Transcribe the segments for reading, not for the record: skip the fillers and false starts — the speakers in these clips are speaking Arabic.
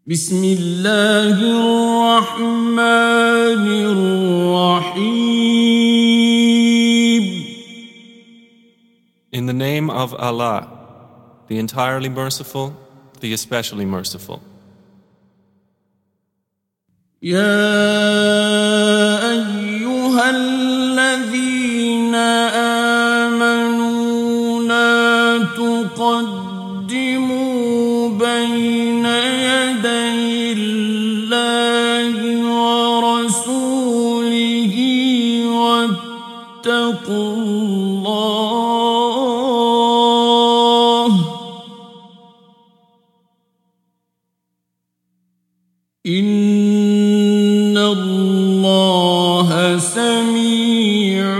بسم الله الرحمن الرحيم. In the name of Allah, the entirely merciful, the especially merciful. يا أيها الذين آمنوا لا تقدموا بين يدي الله ورسوله واتقوا الله إن الله سميع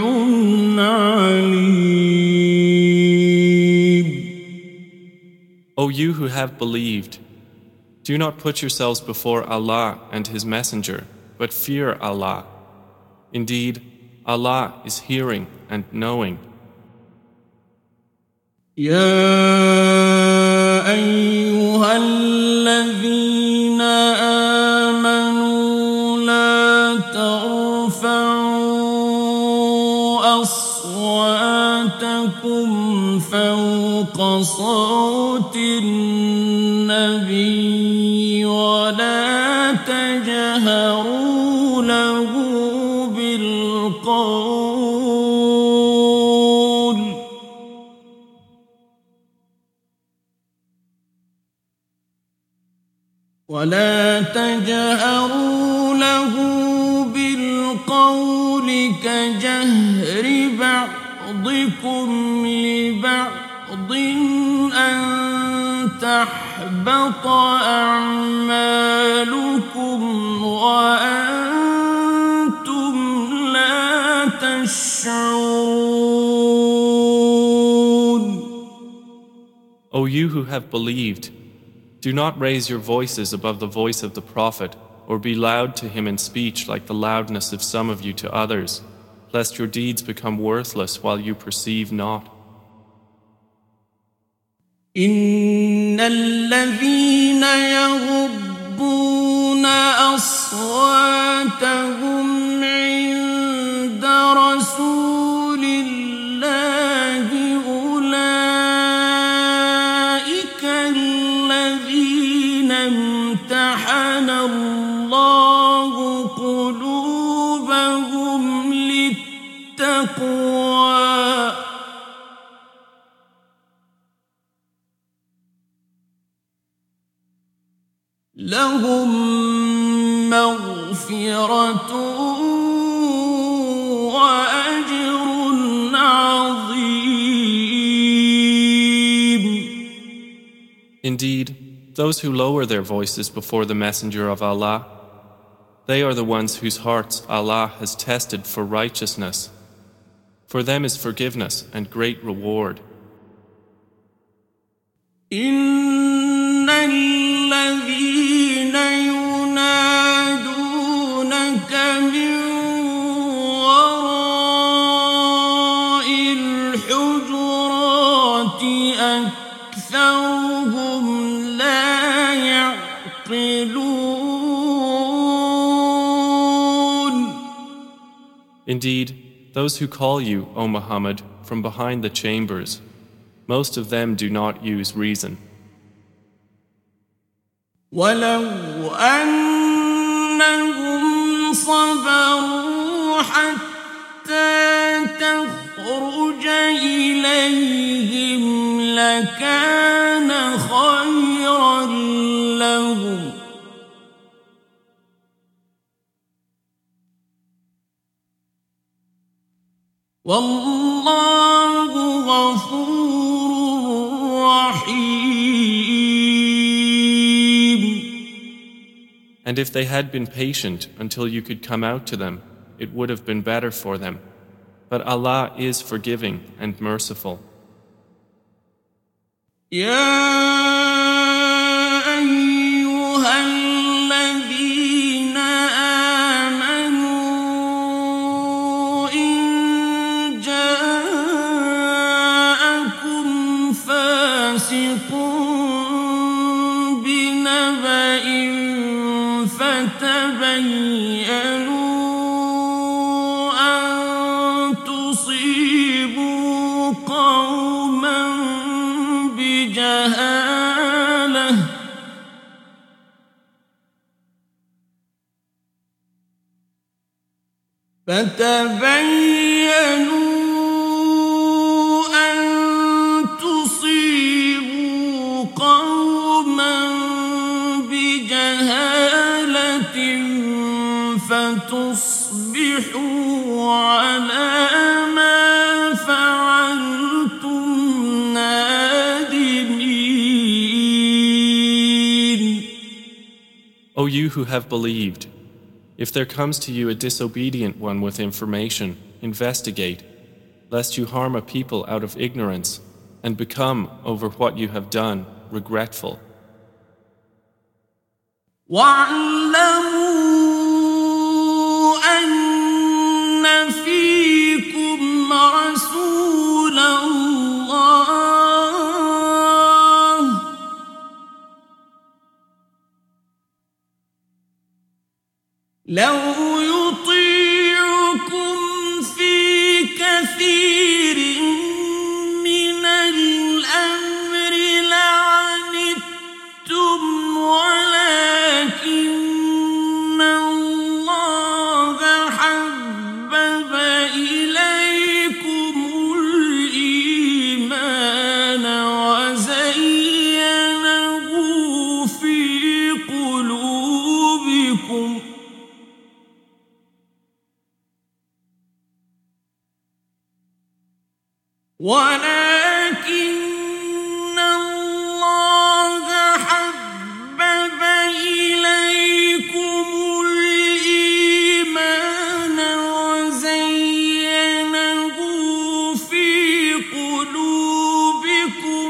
عليم. O you who have believed, do not put yourselves before Allah and His Messenger, but fear Allah. Indeed, Allah is hearing and knowing. يا أيها الذين آمنوا لا ترفعوا أصواتكم فوق صوت النبي ولا تجهروا له بالقول كجهر بعضكم لبعض أن تحبط أعمالكم وأنتم لا تشعرون. O you who have believed, do not raise your voices above the voice of the Prophet, or be loud to him in speech like the loudness of some of you to others, lest your deeds become worthless while you perceive not. إن الذين يغضون أصواتهم عند رسول الله أولئك الذين امتحن الله قلوبهم للتقوى لهم مغفرة وأجر عظيم. Indeed, those who lower their voices before the Messenger of Allah, they are the ones whose hearts Allah has tested for righteousness. For them is forgiveness and great reward. إن الذين ينادونك من وراء الحجرات أكثرهم لا يعقلون. Indeed, those who call you, O Muhammad, from behind the chambers, most of them do not use reason. ولو أنهم صبروا حتى تخرج إليهم لكان خيرا لهم والله غفور رحيم. And if they had been patient until you could come out to them, it would have been better for them. But Allah is forgiving and merciful. يا أيها الذين آمنوا إن جاءكم فاسق بنبأ فتبينوا أن تصيبوا قوما بجهالة فتصبحوا على ما فعلتم نادمين. O you who have believed, if there comes to you a disobedient one with information, investigate, lest you harm a people out of ignorance and become, over what you have done, regretful. وَاعْلَمُوا أَنَّ فِيكُمْ رَسُولَ اللَّهِ لَوْ يُطِيعُكُمْ فِي كَثِيرٍ مِّنَ الْأَمْرِ لَعَنِتُّمْ ولكن الله حبب إليكم الإيمان وزينه في قلوبكم ولكن الله حبب إليكم الإيمان وزينه في قلوبكم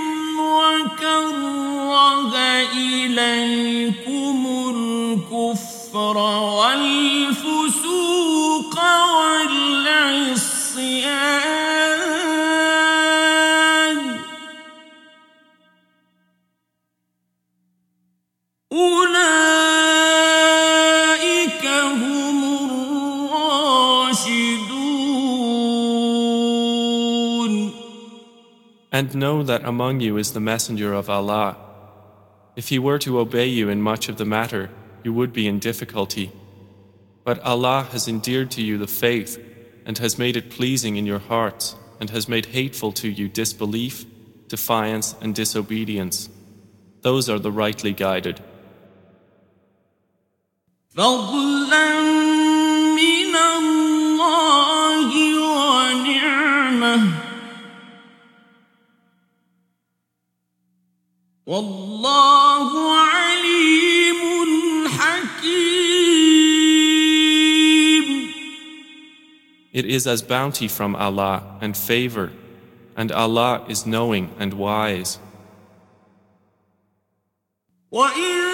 وكره إليكم الكفر والفسوق والعصيان أولئك هم الراشدون. And know that among you is the messenger of Allah. If he were to obey you in much of the matter, you would be in difficulty. But Allah has endeared to you the faith and has made it pleasing in your hearts and has made hateful to you disbelief, defiance and disobedience. Those are the rightly guided. فضلا من الله ونعمة والله عليم حكيم. It is as bounty from Allah and favor, and Allah is knowing and wise. وَإِن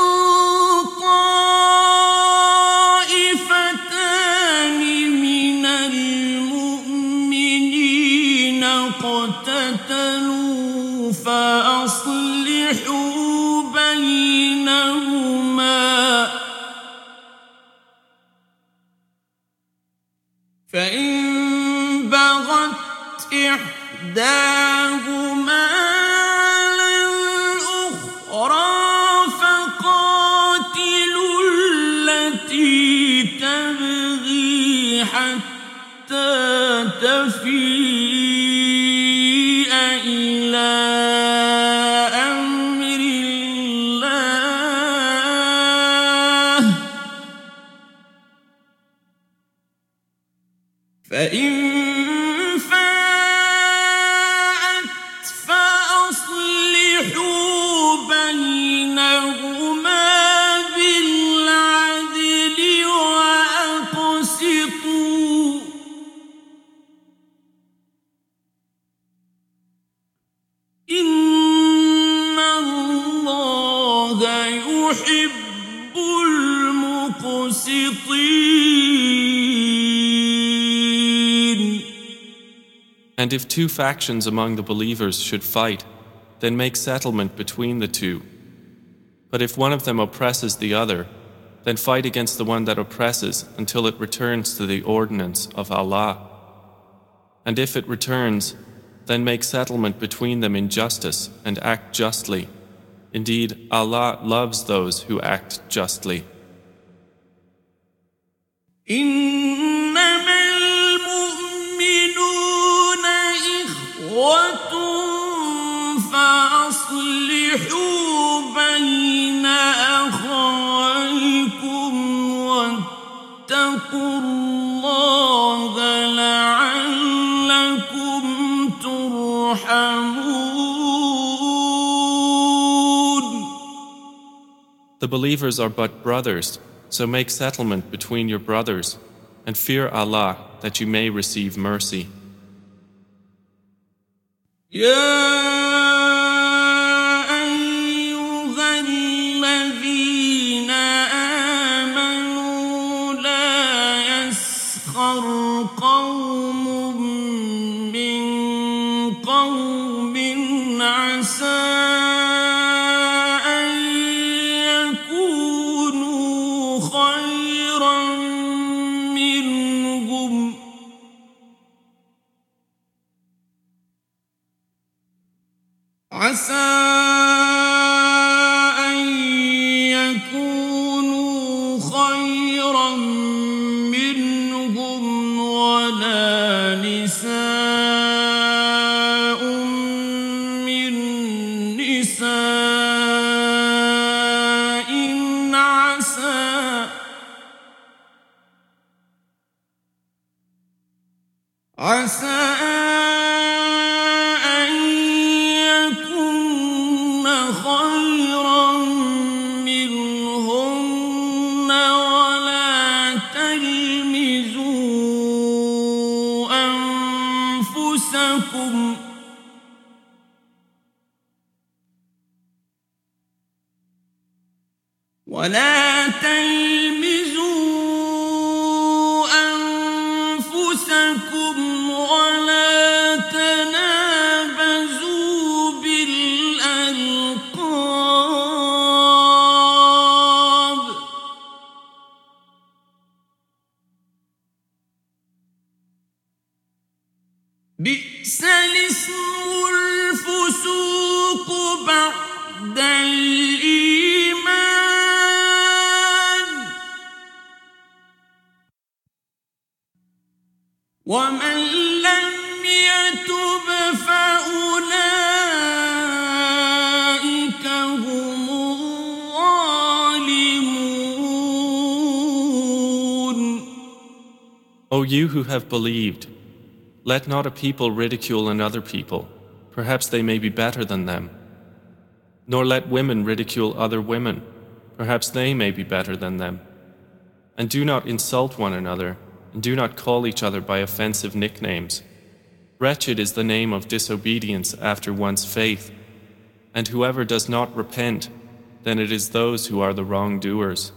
اقتتلوا فأصلحوا بينهما فإن بغت إحداهما على الأخرى فقاتلوا التي تبغي حتى تفيء إلى أمر الله فإن فاءت فأصلحوا بينهما بالعدل وأقسطوا إن الله يحب المقسطين. And if two factions among the believers should fight, then make settlement between the two. But if one of them oppresses the other, then fight against the one that oppresses until it returns to the ordinance of Allah. And if it returns, then make settlement between them in justice and act justly. Indeed, Allah loves those who act justly. إنما المؤمنون إخوة فأصلحوا بين أخويكم واتقوا الله لعلكم ترحمون. The believers are but brothers, so make settlement between your brothers, and fear Allah that you may receive mercy. قوم من قوم عسى أن يكونوا خيرا منهم عسى أن يكونوا خيرا منهم ولا نساء من نساء عسى أن يكن خيرا منهن ولا تلمزوا أنفسكم ولا تنابزوا بالألقاب بئس الاسم الفسوق بعد الإيمان ومن لم يتب فأولئك هم الظالمون. O you who have believed, let not a people ridicule another people, perhaps they may be better than them. Nor let women ridicule other women, perhaps they may be better than them. And do not insult one another, and do not call each other by offensive nicknames. Wretched is the name of disobedience after one's faith, and whoever does not repent, then it is those who are the wrongdoers.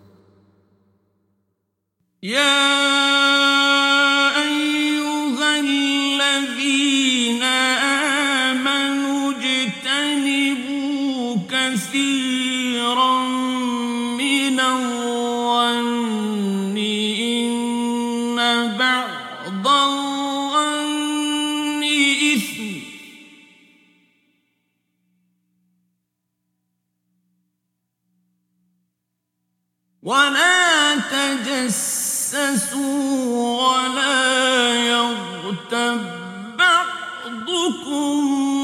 كثيرا من الظن إن بعض الظن إثم ولا تجسسوا ولا يغتب بعضكم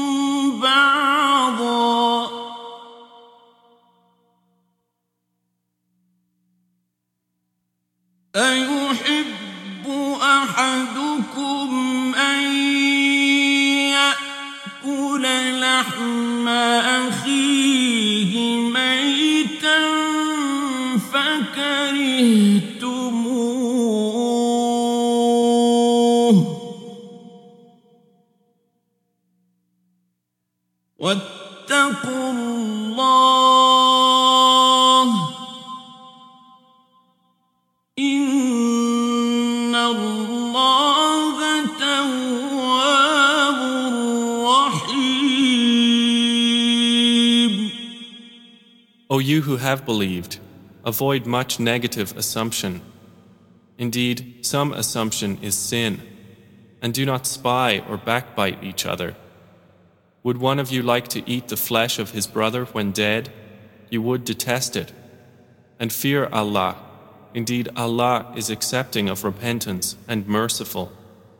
بعضا أيحب أحدكم أن يأكل لحم أخيه ميتا فكرهتموه واتقوا الله إن الله تواب رحيم. O you who have believed, avoid much negative assumption. Indeed, some assumption is sin. And do not spy or backbite each other. Would one of you like to eat the flesh of his brother when dead? You would detest it. And fear Allah. Indeed, Allah is accepting of repentance and merciful.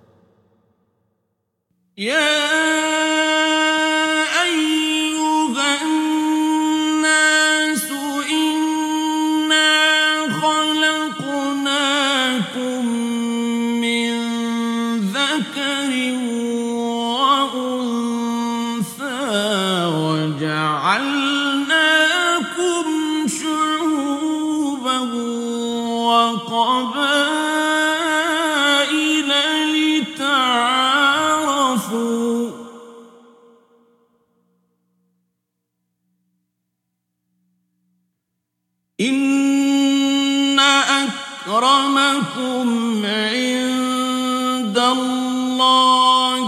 إن أكرمكم عند الله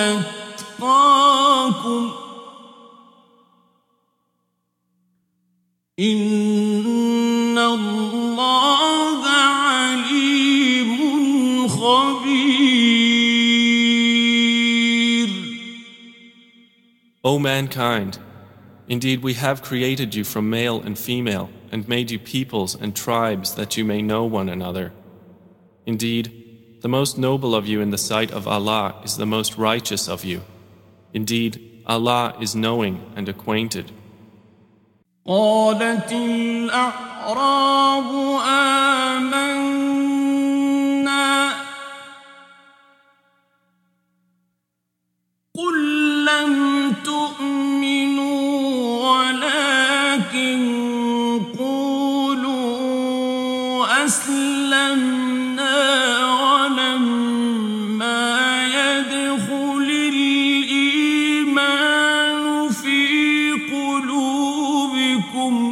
أتقاكم إن الله عليم خبير. O mankind, indeed we have created you from male and female and made you peoples and tribes that you may know one another. Indeed, the most noble of you in the sight of Allah is the most righteous of you. Indeed, Allah is knowing and acquainted. قالت الأعراب آمنا قل لم تؤمنوا ولكن قولوا أسلمنا ولما يدخل الإيمان في قلوبكم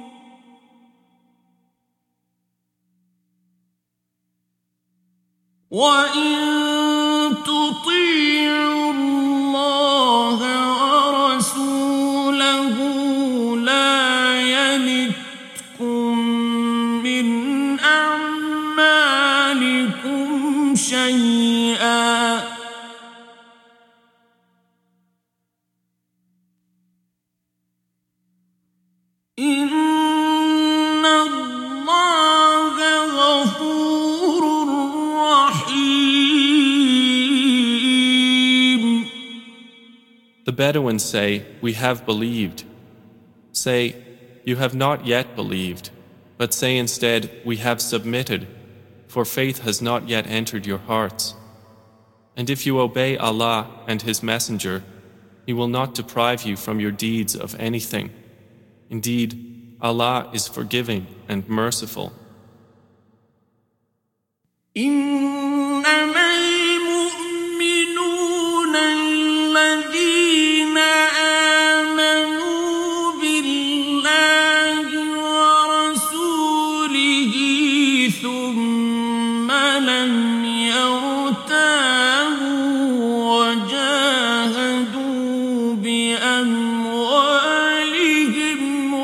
وإن تطيعوا الله ورسوله لا يلتكم من أعمالكم شيئا إن الله غفور رحيم. The Bedouins say, "We have believed." Say, "You have not yet believed," but say instead, "We have submitted," for faith has not yet entered your hearts. And if you obey Allah and His Messenger, He will not deprive you from your deeds of anything. Indeed, Allah is forgiving and merciful. إنما المؤمنون الذين آمنوا بالله ورسوله ثم لم يرتابوا وجاهدوا بأموالهم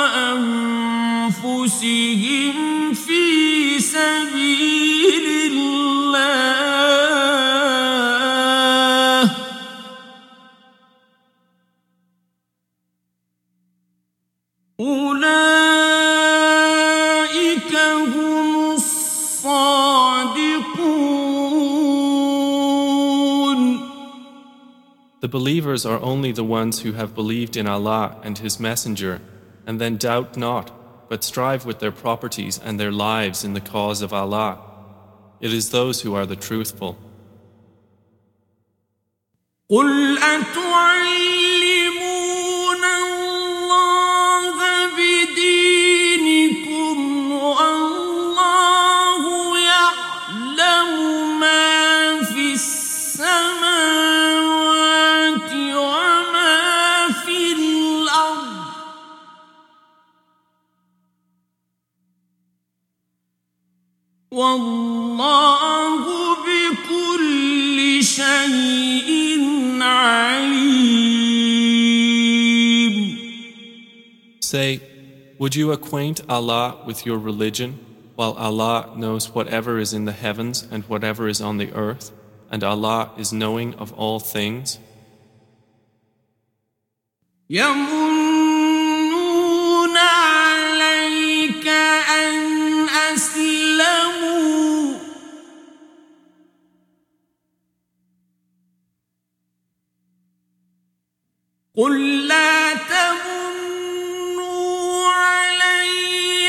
وأنفسهم في سبيل الله أولئك هم الصادقون. The believers are only the ones who have believed in Allah and His Messenger, and then doubt not, but strive with their properties and their lives in the cause of Allah. It is those who are the truthful. قل أتعلمون الله بدينكم والله يعلم ما في السماوات وما في الأرض والله بكل شيء عليم. Say, Would you acquaint Allah with your religion, while Allah knows whatever is in the heavens and whatever is on the earth, and Allah is knowing of all things? يمنون عليك أن أسلموا قل لا تمنوا علي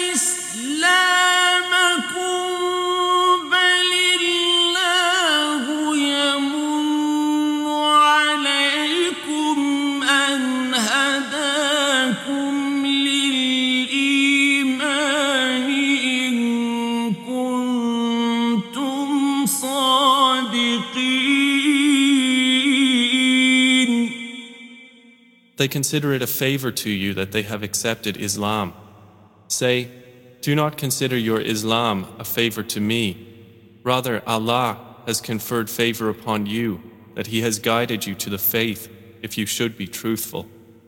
إسلامكم بل الله يمن عليكم أن هداكم للإيمان إن كنتم صادقين. They consider it a favor to you that they have accepted Islam. Say, do not consider your Islam a favor to me. Rather, Allah has conferred favor upon you, that He has guided you to the faith, if you should be truthful.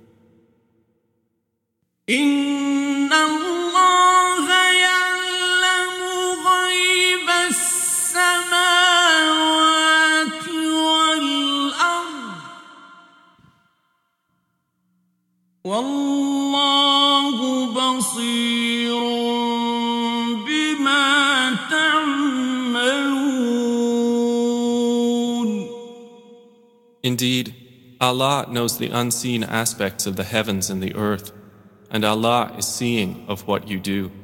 إن الله يعلم غيب السماوات والأرض والله بصير بما تعملون. Indeed, Allah knows the unseen aspects of the heavens and the earth, and Allah is seeing of what you do.